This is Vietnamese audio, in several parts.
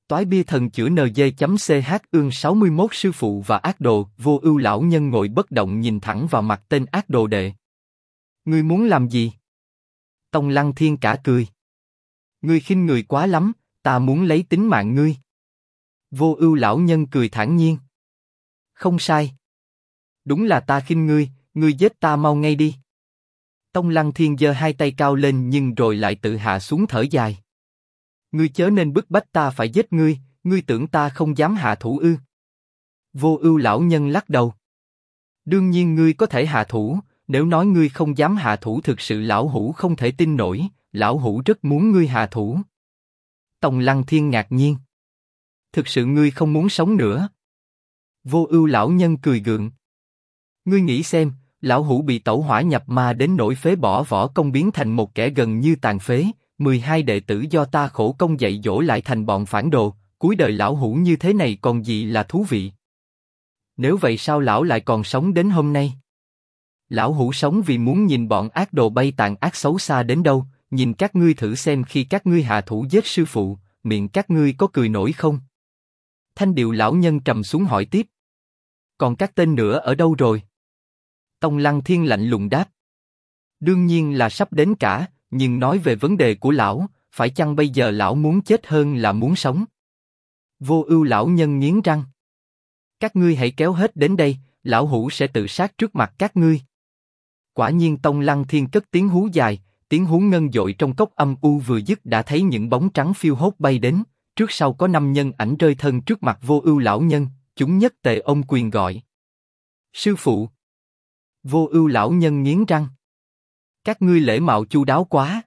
Toái bia thần chữa NG.ch ương 61 sư phụ và ác đồ. Vô Ưu lão nhân ngồi bất động nhìn thẳng vào mặt tên ác đồ đệ. Ngươi muốn làm gì? Tông Lăng Thiên cả cười. Ngươi khinh người quá lắm, ta muốn lấy tính mạng ngươi. Vô Ưu lão nhân cười thản nhiên. Không sai. Đúng là ta khinh ngươi, ngươi giết ta mau ngay đi. Tông Lăng Thiên giơ hai tay cao lên nhưng rồi lại tự hạ xuống thở dài. Ngươi chớ nên bức bách ta phải giết ngươi, ngươi tưởng ta không dám hạ thủ ư? Vô Ưu lão nhân lắc đầu. Đương nhiên ngươi có thể hạ thủ, nếu nói ngươi không dám hạ thủ thực sự lão hủ không thể tin nổi, lão hủ rất muốn ngươi hạ thủ. Tông Lăng Thiên ngạc nhiên. Thực sự ngươi không muốn sống nữa? Vô Ưu lão nhân cười gượng. Ngươi nghĩ xem, lão hủ bị tẩu hỏa nhập ma đến nỗi phế bỏ võ công biến thành một kẻ gần như tàn phế, 12 đệ tử do ta khổ công dạy dỗ lại thành bọn phản đồ, cuối đời lão hủ như thế này còn gì là thú vị? Nếu vậy sao lão lại còn sống đến hôm nay? Lão hủ sống vì muốn nhìn bọn ác đồ bay tàn ác xấu xa đến đâu, nhìn các ngươi thử xem khi các ngươi hạ thủ giết sư phụ, miệng các ngươi có cười nổi không? Thanh điệu lão nhân trầm xuống hỏi tiếp. Còn các tên nữa ở đâu rồi? Tông Lăng Thiên lạnh lùng đáp. Đương nhiên là sắp đến cả, nhưng nói về vấn đề của lão, phải chăng bây giờ lão muốn chết hơn là muốn sống? Vô Ưu lão nhân nghiến răng. Các ngươi hãy kéo hết đến đây, lão hủ sẽ tự sát trước mặt các ngươi. Quả nhiên Tông Lăng Thiên cất tiếng hú dài, tiếng hú ngân dội trong cốc âm u vừa dứt đã thấy những bóng trắng phiêu hốt bay đến, trước sau có 5 nhân ảnh rơi thân trước mặt Vô Ưu lão nhân, chúng nhất tề ôm quyền gọi. Sư phụ. Vô Ưu lão nhân nghiến răng. Các ngươi lễ mạo chu đáo quá.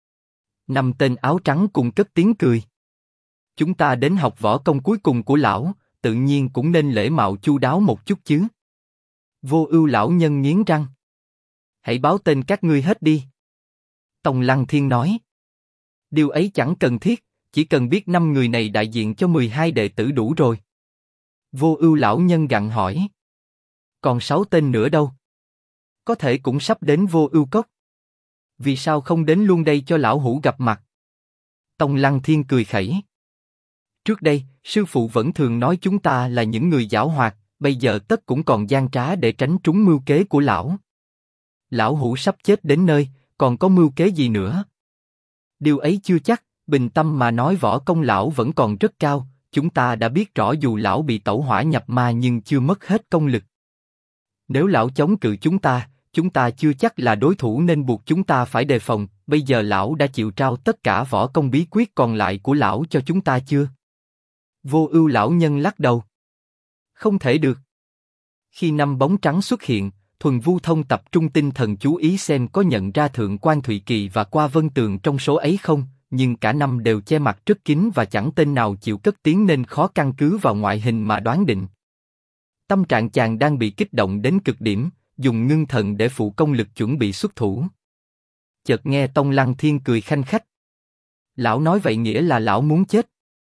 5 tên áo trắng cùng cất tiếng cười. Chúng ta đến học võ công cuối cùng của lão, tự nhiên cũng nên lễ mạo chu đáo một chút chứ. Vô Ưu lão nhân nghiến răng. Hãy báo tên các ngươi hết đi. Tông Lăng Thiên nói. Điều ấy chẳng cần thiết, chỉ cần biết 5 người này đại diện cho 12 đệ tử đủ rồi. Vô Ưu lão nhân gặng hỏi. Còn 6 tên nữa đâu? Có thể cũng sắp đến Vô Ưu cốc. Vì sao không đến luôn đây cho lão hủ gặp mặt? Tông Lăng Thiên cười khẩy. Trước đây, sư phụ vẫn thường nói chúng ta là những người giảo hoạt, bây giờ tất cũng còn gian trá để tránh trúng mưu kế của lão. Lão hủ sắp chết đến nơi, còn có mưu kế gì nữa? Điều ấy chưa chắc, bình tâm mà nói võ công lão vẫn còn rất cao, chúng ta đã biết rõ dù lão bị tẩu hỏa nhập ma nhưng chưa mất hết công lực. Nếu lão chống cự chúng ta chưa chắc là đối thủ nên buộc chúng ta phải đề phòng, bây giờ lão đã chịu trao tất cả võ công bí quyết còn lại của lão cho chúng ta chưa? Vô Ưu lão nhân lắc đầu. Không thể được. Khi 5 bóng trắng xuất hiện, Thuần Vu Thông tập trung tinh thần chú ý xem có nhận ra Thượng quan Thụy Kỳ và Qua Vân Tường trong số ấy không, nhưng cả 5 đều che mặt rất kín và chẳng tên nào chịu cất tiếng nên khó căn cứ vào ngoại hình mà đoán định. Tâm trạng chàng đang bị kích động đến cực điểm, dùng ngưng thần để phụ công lực chuẩn bị xuất thủ. Chợt nghe Tông Lăng Thiên cười khanh khách. Lão nói vậy nghĩa là lão muốn chết.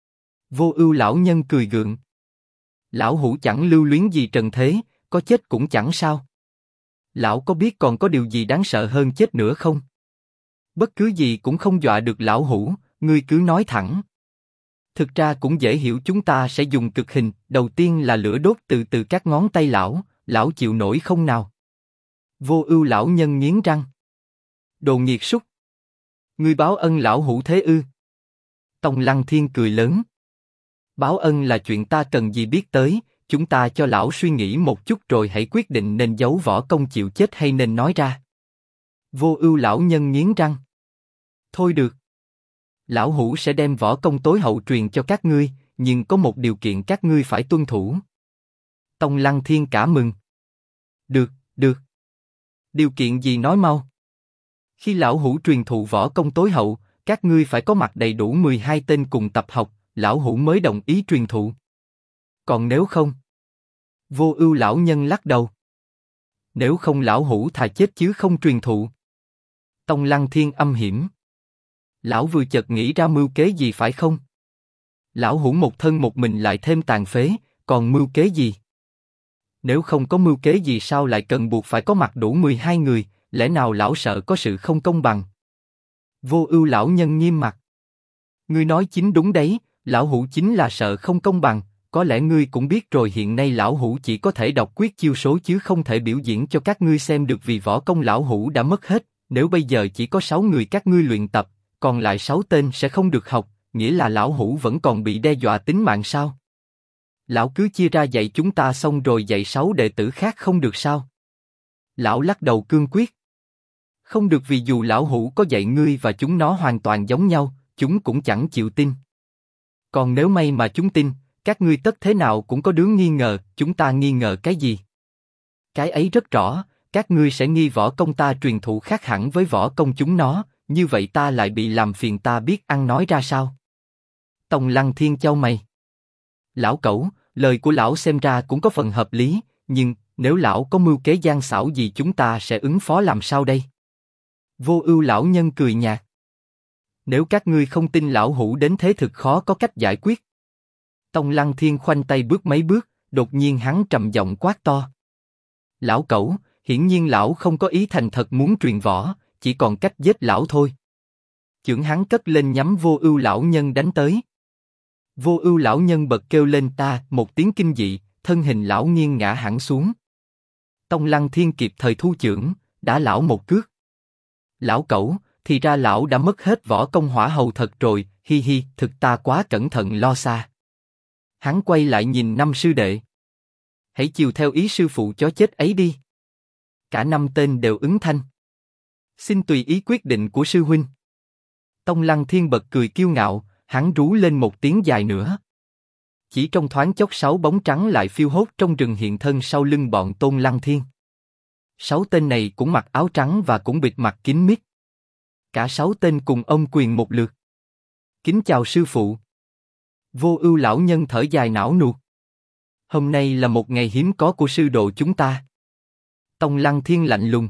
Vô Ưu lão nhân cười gượng. Lão hủ chẳng lưu luyến gì trần thế, có chết cũng chẳng sao. Lão có biết còn có điều gì đáng sợ hơn chết nữa không? Bất cứ gì cũng không dọa được lão hủ, ngươi cứ nói thẳng. Thực ra cũng dễ hiểu, chúng ta sẽ dùng cực hình, đầu tiên là lửa đốt từ từ các ngón tay lão chịu nổi không nào? Vô Ưu lão nhân nghiến răng. Đồ nghiệt súc! Ngươi báo ân lão hủ thế ư? Tông Lăng Thiên cười lớn. Báo ân là chuyện ta cần gì biết tới, chúng ta cho lão suy nghĩ một chút rồi hãy quyết định nên giấu võ công chịu chết hay nên nói ra. Vô Ưu lão nhân nghiến răng. Thôi được. Lão hủ sẽ đem võ công tối hậu truyền cho các ngươi, nhưng có một điều kiện các ngươi phải tuân thủ. Tông Lăng Thiên cả mừng. Được, được. Điều kiện gì nói mau. Khi lão hủ truyền thụ võ công tối hậu, các ngươi phải có mặt đầy đủ 12 tên cùng tập học, lão hủ mới đồng ý truyền thụ. Còn nếu không? Vô Ưu lão nhân lắc đầu. Nếu không lão hủ thà chết chứ không truyền thụ. Tông Lăng Thiên âm hiểm. Lão vừa chợt nghĩ ra mưu kế gì phải không? Lão hủ một thân một mình lại thêm tàn phế, còn mưu kế gì? Nếu không có mưu kế gì sao lại cần buộc phải có mặt đủ 12 người, lẽ nào lão sợ có sự không công bằng? Vô Ưu lão nhân nghiêm mặt. Ngươi nói chính đúng đấy, Lão hủ chính là sợ không công bằng, có lẽ ngươi cũng biết rồi, hiện nay lão hủ chỉ có thể đọc quyết chiêu số chứ không thể biểu diễn cho các ngươi xem được vì võ công lão hủ đã mất hết, nếu bây giờ chỉ có 6 người các ngươi luyện tập, còn lại 6 tên sẽ không được học, nghĩa là lão hủ vẫn còn bị đe dọa tính mạng sao? Lão cứ chia ra dạy chúng ta xong rồi dạy 6 đệ tử khác không được sao? Lão lắc đầu cương quyết. Không được, vì dù lão hủ có dạy ngươi và chúng nó hoàn toàn giống nhau, chúng cũng chẳng chịu tin. Còn nếu may mà chúng tin, các ngươi tất thế nào cũng có đứa nghi ngờ, chúng ta nghi ngờ cái gì? Cái ấy rất rõ, các ngươi sẽ nghi võ công ta truyền thụ khác hẳn với võ công chúng nó, như vậy ta lại bị làm phiền, ta biết ăn nói ra sao? Tòng Lăng Thiên chau mày. Lão Cẩu, lời của lão xem ra cũng có phần hợp lý, nhưng nếu lão có mưu kế gian xảo gì chúng ta sẽ ứng phó làm sao đây? Vô Ưu lão nhân cười nhạt. Nếu các ngươi không tin lão hủ đến thế thực khó có cách giải quyết. Tòng Lăng Thiên khoanh tay bước mấy bước, đột nhiên hắn trầm giọng quát to. Lão Cẩu, hiển nhiên lão không có ý thành thật muốn truyền võ, chỉ còn cách giết lão thôi. Chưởng hắn cất lên nhắm Vô Ưu lão nhân đánh tới. Vô Ưu lão nhân bật kêu lên ta một tiếng kinh dị, thân hình lão nghiêng ngã hẳn xuống. Tòng Lăng Thiên kịp thời thu chưởng, đá lão một cước. Lão Cẩu, thì ra lão đã mất hết võ công hỏa hầu thật rồi, hi hi, thực ta quá cẩn thận lo xa. Hắn quay lại nhìn năm sư đệ. Hãy chiều theo ý sư phụ chó chết ấy đi. Cả năm tên đều ứng thanh. Xin tùy ý quyết định của sư huynh. Tòng Lăng Thiên bật cười kiêu ngạo, hắn rú lên một tiếng dài nữa. Chỉ trong thoáng chốc 6 bóng trắng lại phiêu hốt trong rừng hiện thân sau lưng bọn Tôn Lăng Thiên. 6 tên này cũng mặc áo trắng và cũng bịt mặt kín mít. Cả 6 tên cùng ôm quyền một lượt. Kính chào sư phụ. Vô Ưu lão nhân thở dài não nuột. Hôm nay là một ngày hiếm có của sư đồ chúng ta. Tòng Lăng Thiên lạnh lùng.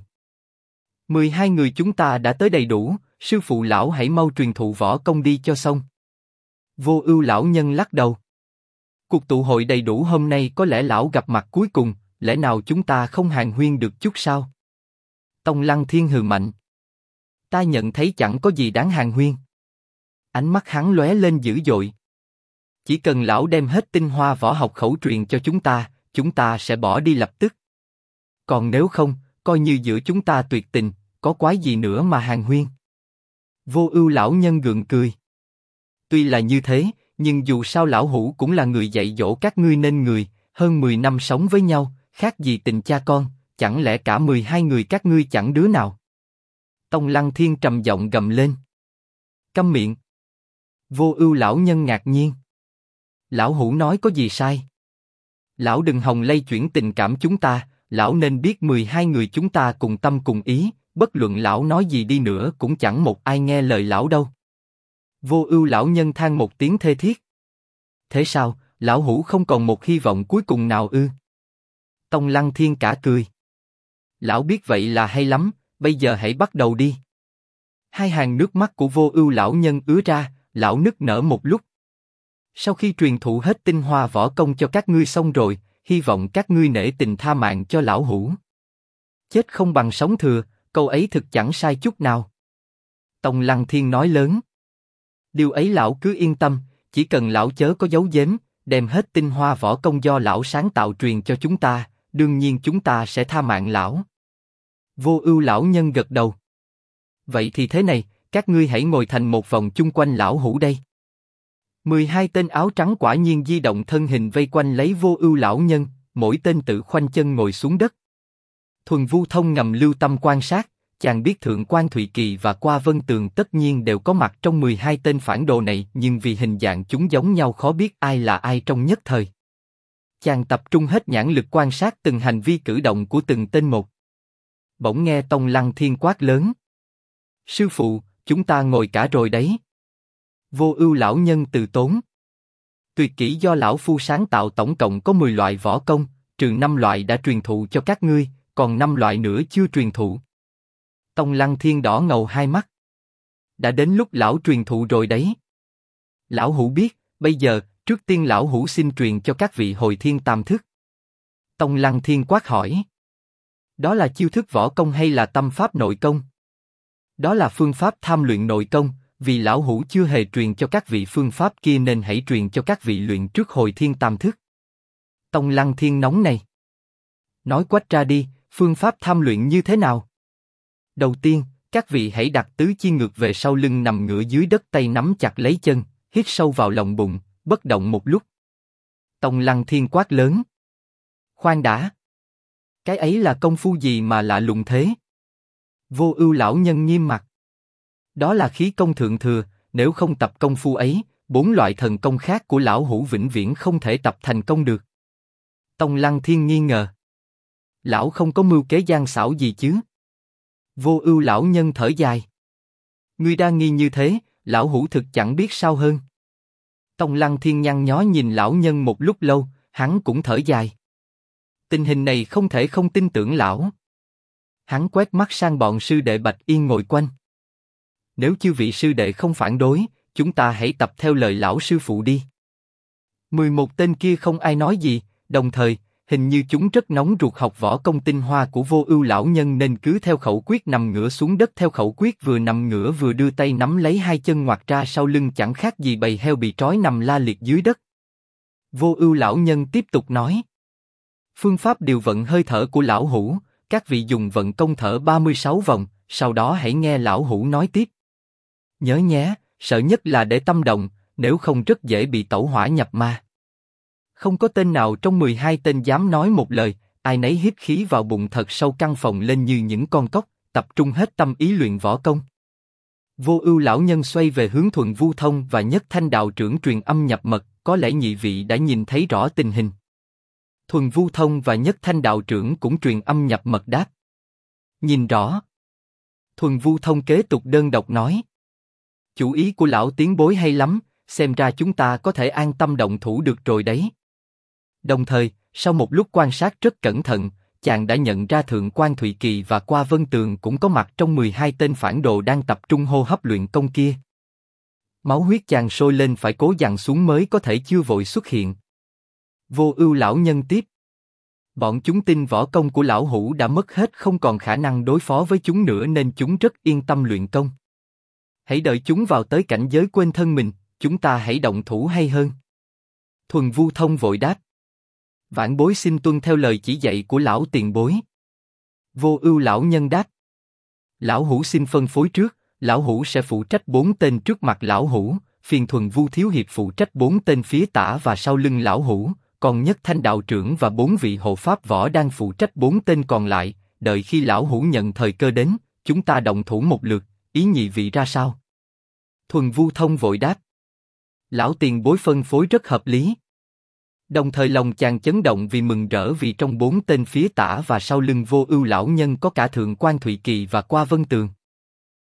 12 người chúng ta đã tới đầy đủ, sư phụ lão hãy mau truyền thụ võ công đi cho xong. Vô Ưu lão nhân lắc đầu. Cuộc tụ hội đầy đủ hôm nay có lẽ lão gặp mặt cuối cùng, lẽ nào chúng ta không hàn huyên được chút sao? Tòng Lăng Thiên hừ mạnh. Ta nhận thấy chẳng có gì đáng hàn huyên. Ánh mắt hắn lóe lên dữ dội. Chỉ cần lão đem hết tinh hoa võ học khẩu truyền cho chúng ta sẽ bỏ đi lập tức. Còn nếu không, coi như giữa chúng ta tuyệt tình, có quái gì nữa mà hàn huyên? Vô Ưu lão nhân gượng cười. Tuy là như thế, nhưng dù sao lão hủ cũng là người dạy dỗ các ngươi nên người, hơn 10 năm sống với nhau, khác gì tình cha con, chẳng lẽ cả 12 người các ngươi chẳng đứa nào? Tòng Lăng Thiên trầm giọng gầm lên. Câm miệng. Vô Ưu lão nhân ngạc nhiên. Lão hủ nói có gì sai? Lão đừng hòng lay chuyển tình cảm chúng ta, lão nên biết 12 người chúng ta cùng tâm cùng ý, bất luận lão nói gì đi nữa cũng chẳng một ai nghe lời lão đâu. Vô Ưu lão nhân than một tiếng thê thiết. Thế sao, lão hủ không còn một hy vọng cuối cùng nào ư? Tòng Lăng Thiên cả cười. Lão biết vậy là hay lắm, bây giờ hãy bắt đầu đi. Hai hàng nước mắt của Vô Ưu lão nhân ứa ra, lão nức nở một lúc. Sau khi truyền thụ hết tinh hoa võ công cho các ngươi xong rồi, hy vọng các ngươi nể tình tha mạng cho lão hủ. Chết không bằng sống thừa, câu ấy thực chẳng sai chút nào. Tòng Lăng Thiên nói lớn. Điều ấy lão cứ yên tâm, chỉ cần lão chớ có giấu giếm, đem hết tinh hoa võ công do lão sáng tạo truyền cho chúng ta, đương nhiên chúng ta sẽ tha mạng lão. Vô Ưu lão nhân gật đầu. Vậy thì thế này, các ngươi hãy ngồi thành một vòng chung quanh lão hủ đây. 12 tên áo trắng quả nhiên di động thân hình vây quanh lấy Vô Ưu lão nhân, mỗi tên tự khoanh chân ngồi xuống đất. Thuần Vu Thông ngầm lưu tâm quan sát, chàng biết Thượng quan Thụy Kỳ và Qua Vân Tường tất nhiên đều có mặt trong 12 tên phản đồ này, nhưng vì hình dạng chúng giống nhau khó biết ai là ai trong nhất thời. Chàng tập trung hết nhãn lực quan sát từng hành vi cử động của từng tên một. Bỗng nghe Tòng Lăng Thiên quát lớn. Sư phụ, chúng ta ngồi cả rồi đấy. Vô Ưu lão nhân từ tốn. Tuyệt kỹ do lão phu sáng tạo tổng cộng có 10 loại võ công, trừ 5 loại đã truyền thụ cho các ngươi, còn 5 loại nữa chưa truyền thụ. Tòng Lăng Thiên đỏ ngầu hai mắt. Đã đến lúc lão truyền thụ rồi đấy. Lão hủ biết, bây giờ, trước tiên lão hủ xin truyền cho các vị Hồi Thiên Tam Thức. Tòng Lăng Thiên quát hỏi. Đó là chiêu thức võ công hay là tâm pháp nội công? Đó là phương pháp tham luyện nội công, vì lão hủ chưa hề truyền cho các vị phương pháp kia nên hãy truyền cho các vị luyện trước hồi thiên tam thức. Tông Lăng Thiên nóng này. Nói quách ra đi, phương pháp tham luyện như thế nào? Đầu tiên, các vị hãy đặt tứ chi ngược về sau lưng nằm ngửa dưới đất, tay nắm chặt lấy chân, hít sâu vào lòng bụng, bất động một lúc. Tông Lăng Thiên quát lớn. Khoan đã. Cái ấy là công phu gì mà lạ lùng thế? Vô Ưu lão nhân nghiêm mặt. Đó là khí công thượng thừa, nếu không tập công phu ấy, 4 loại thần công khác của lão hủ vĩnh viễn không thể tập thành công được. Tông Lăng Thiên nghi ngờ. Lão không có mưu kế gian xảo gì chứ? Vô Ưu lão nhân thở dài. Ngươi đa nghi như thế, lão hủ thực chẳng biết sao hơn. Tông Lăng Thiên nhăn nhó nhìn lão nhân một lúc lâu, hắn cũng thở dài. Tình hình này không thể không tin tưởng lão. Hắn quét mắt sang bọn sư đệ Bạch Yên ngồi quanh. Nếu chư vị sư đệ không phản đối, chúng ta hãy tập theo lời lão sư phụ đi. 11 tên kia không ai nói gì, đồng thời, hình như chúng rất nóng ruột học võ công tinh hoa của Vô Ưu lão nhân nên cứ theo khẩu quyết nằm ngửa xuống đất, theo khẩu quyết vừa nằm ngửa vừa đưa tay nắm lấy hai chân ngoặt ra sau lưng, chẳng khác gì bầy heo bị trói nằm la liệt dưới đất. Vô Ưu lão nhân tiếp tục nói. Phương pháp điều vận hơi thở của lão hủ, các vị dùng vận công thở 36 vòng, sau đó hãy nghe lão hủ nói tiếp. Nhớ nhé, sợ nhất là để tâm động, nếu không rất dễ bị tẩu hỏa nhập ma. Không có tên nào trong 12 tên dám nói một lời, ai nấy hít khí vào bụng thật sâu, căng phồng lên như những con cóc, tập trung hết tâm ý luyện võ công. Vô Ưu lão nhân xoay về hướng Thuần Vu Thông và Nhất Thanh đạo trưởng truyền âm nhập mật, có lẽ nhị vị đã nhìn thấy rõ tình hình. Thuần Vu Thông và Nhất Thanh đạo trưởng cũng truyền âm nhập mật đáp. Nhìn rõ. Thuần Vu Thông kế tục đơn độc nói. Chủ ý của lão tiến bối hay lắm, xem ra chúng ta có thể an tâm động thủ được rồi đấy. Đồng thời, sau một lúc quan sát rất cẩn thận, chàng đã nhận ra Thượng quan Thụy Kỳ và Qua Vân Tường cũng có mặt trong 12 tên phản đồ đang tập trung hô hấp luyện công kia. Máu huyết chàng sôi lên, phải cố dằn xuống mới có thể chưa vội xuất hiện. Vô Ưu lão nhân tiếp. Bọn chúng tin võ công của lão hủ đã mất hết, không còn khả năng đối phó với chúng nữa nên chúng rất yên tâm luyện công. Hãy đợi chúng vào tới cảnh giới quên thân mình, chúng ta hãy động thủ hay hơn. Thuần Vu Thông vội đáp. Vãn bối xin tuân theo lời chỉ dạy của lão tiền bối. Vô Ưu lão nhân đáp. Lão hủ xin phân phối trước, lão hủ sẽ phụ trách 4 tên trước mặt lão hủ, phiền Thuần Vu thiếu hiệp phụ trách 4 tên phía tả và sau lưng lão hủ, còn Nhất Thanh đạo trưởng và 4 vị hộ pháp võ đang phụ trách 4 tên còn lại, đợi khi lão hủ nhận thời cơ đến, chúng ta động thủ một lượt, ý nhị vị ra sao? Thuần Vu Thông vội đáp. Lão tiền bối phân phối rất hợp lý. Đồng thời lòng chàng chấn động vì mừng rỡ, vì trong 4 tên phía tả và sau lưng Vô Ưu lão nhân có cả Thượng quan Thụy Kỳ và Qua Vân Tường.